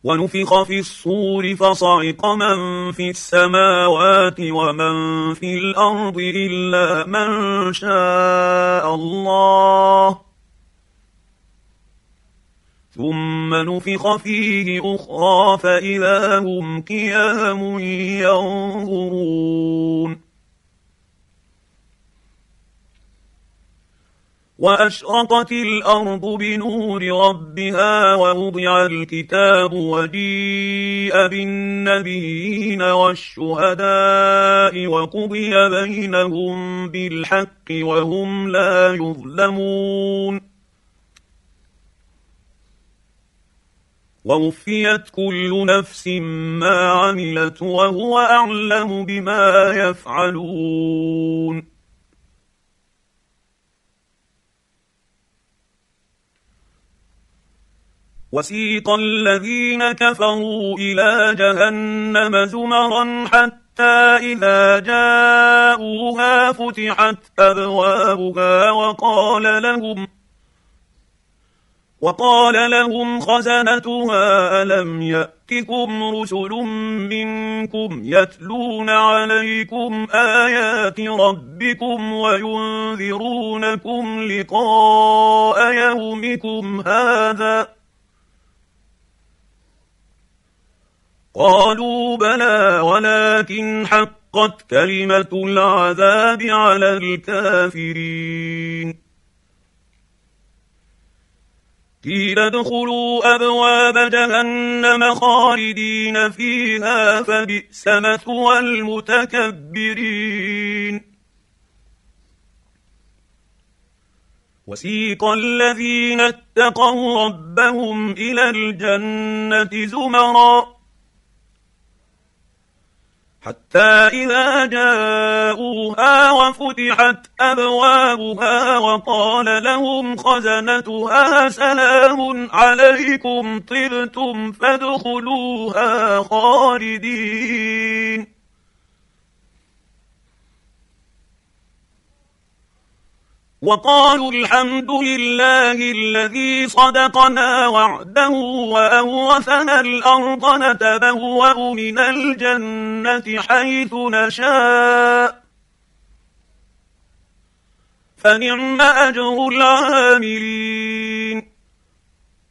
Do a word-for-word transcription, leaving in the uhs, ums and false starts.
ونفخ في الصور فصعق من في السماوات ومن في الأرض إلا من شاء الله، ثم نفخ فيه أخرى فإذا هم قيام ينظرون. وأشرقت الأرض بنور ربها ووضع الكتاب وجيء بالنبيين والشهداء وقضي بينهم بالحق وهم لا يظلمون. ووفيت كل نفس ما عملت وهو أعلم بما يفعلون. وسيق الذين كفروا إلى جهنم زمرا حتى إذا جاءوها فتحت أبوابها وقال لهم وقال لهم خزنتها ألم يأتكم رسل منكم يتلون عليكم آيات ربكم وينذرونكم لقاء يومكم هذا؟ قالوا بلى ولكن حقت كلمة العذاب على الكافرين. قيل ادخلوا أبواب جهنم خالدين فيها فبئس مثوى المتكبرين. وسيق الذين اتقوا ربهم إلى الجنة زمرا حتى إذا جاءوها وفتحت أبوابها وقال لهم خزنتها سلام عليكم طبتم فادخلوها خالدين. وقالوا الحمد لله الذي صدقنا وعده وأورثنا الأرض نتبوأ من الجنة حيث نشاء فنعم أجر العاملين.